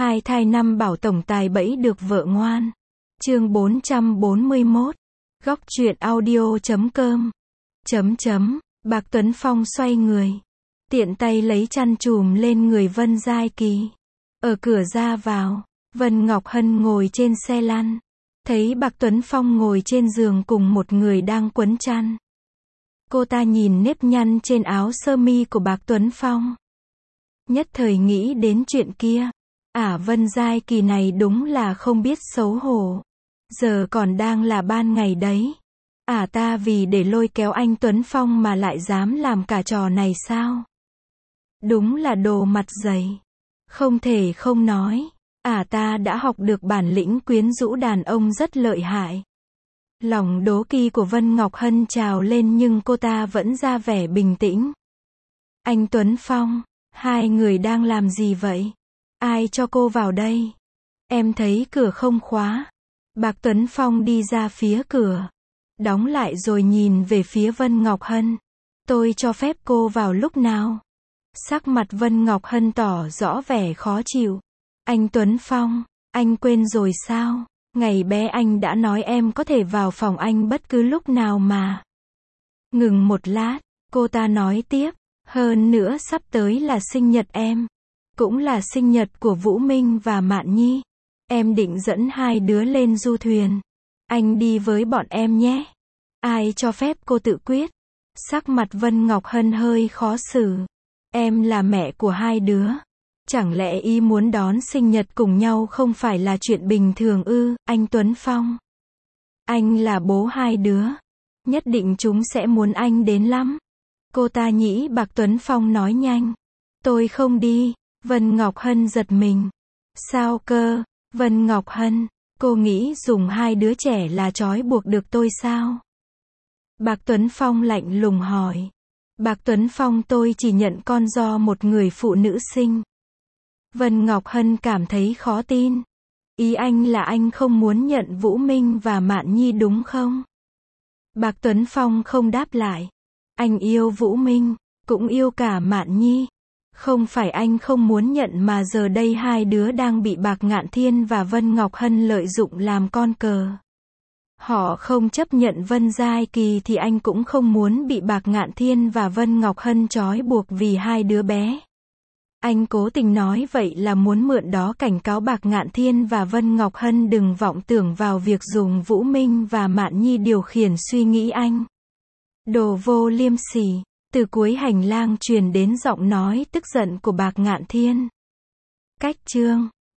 Hai thai năm bảo tổng tài bẫy được vợ ngoan. Chương 441. Góc truyện audio.com. Bạc Tuấn Phong xoay người, tiện tay lấy chăn trùm lên người Vân Giai Kỳ. Ở cửa ra vào, Vân Ngọc Hân ngồi trên xe lăn, thấy Bạc Tuấn Phong ngồi trên giường cùng một người đang quấn chăn. Cô ta nhìn nếp nhăn trên áo sơ mi của Bạc Tuấn Phong, nhất thời nghĩ đến chuyện kia. Vân Giai Kỳ này đúng là không biết xấu hổ. Giờ còn đang là ban ngày đấy. Ta vì để lôi kéo anh Tuấn Phong mà lại dám làm cả trò này sao? Đúng là đồ mặt dày. Không thể không nói. Ta đã học được bản lĩnh quyến rũ đàn ông rất lợi hại. Lòng đố kỵ của Vân Ngọc Hân trào lên nhưng cô ta vẫn ra vẻ bình tĩnh. Anh Tuấn Phong, hai người đang làm gì vậy? Ai cho cô vào đây? Em thấy cửa không khóa. Bạc Tuấn Phong đi ra phía cửa, đóng lại rồi nhìn về phía Vân Ngọc Hân. Tôi cho phép cô vào lúc nào? Sắc mặt Vân Ngọc Hân tỏ rõ vẻ khó chịu. Anh Tuấn Phong, anh quên rồi sao? Ngày bé anh đã nói em có thể vào phòng anh bất cứ lúc nào mà. Ngừng một lát, cô ta nói tiếp. Hơn nữa sắp tới là sinh nhật em. Cũng là sinh nhật của Vũ Minh và Mạn Nhi. Em định dẫn hai đứa lên du thuyền. Anh đi với bọn em nhé. Ai cho phép cô tự quyết? Sắc mặt Vân Ngọc Hân hơi khó xử. Em là mẹ của hai đứa. Chẳng lẽ y muốn đón sinh nhật cùng nhau không phải là chuyện bình thường ư, anh Tuấn Phong? Anh là bố hai đứa. Nhất định chúng sẽ muốn anh đến lắm. Cô ta nghĩ Bạc Tuấn Phong nói nhanh. Tôi không đi. Vân Ngọc Hân giật mình. Sao cơ? Vân Ngọc Hân, cô nghĩ dùng hai đứa trẻ là trói buộc được tôi sao? Bạc Tuấn Phong lạnh lùng hỏi. Bạc Tuấn Phong, tôi chỉ nhận con do một người phụ nữ sinh. Vân Ngọc Hân cảm thấy khó tin. Ý anh là anh không muốn nhận Vũ Minh và Mạn Nhi đúng không? Bạc Tuấn Phong không đáp lại. Anh yêu Vũ Minh, cũng yêu cả Mạn Nhi. Không phải anh không muốn nhận mà giờ đây hai đứa đang bị Bạc Ngạn Thiên và Vân Ngọc Hân lợi dụng làm con cờ. Họ không chấp nhận Vân Giai Kỳ thì anh cũng không muốn bị Bạc Ngạn Thiên và Vân Ngọc Hân trói buộc vì hai đứa bé. Anh cố tình nói vậy là muốn mượn đó cảnh cáo Bạc Ngạn Thiên và Vân Ngọc Hân đừng vọng tưởng vào việc dùng Vũ Minh và Mạn Nhi điều khiển suy nghĩ anh. Đồ vô liêm sỉ. Từ cuối hành lang truyền đến giọng nói tức giận của Bạc Ngạn Thiên. Cách chương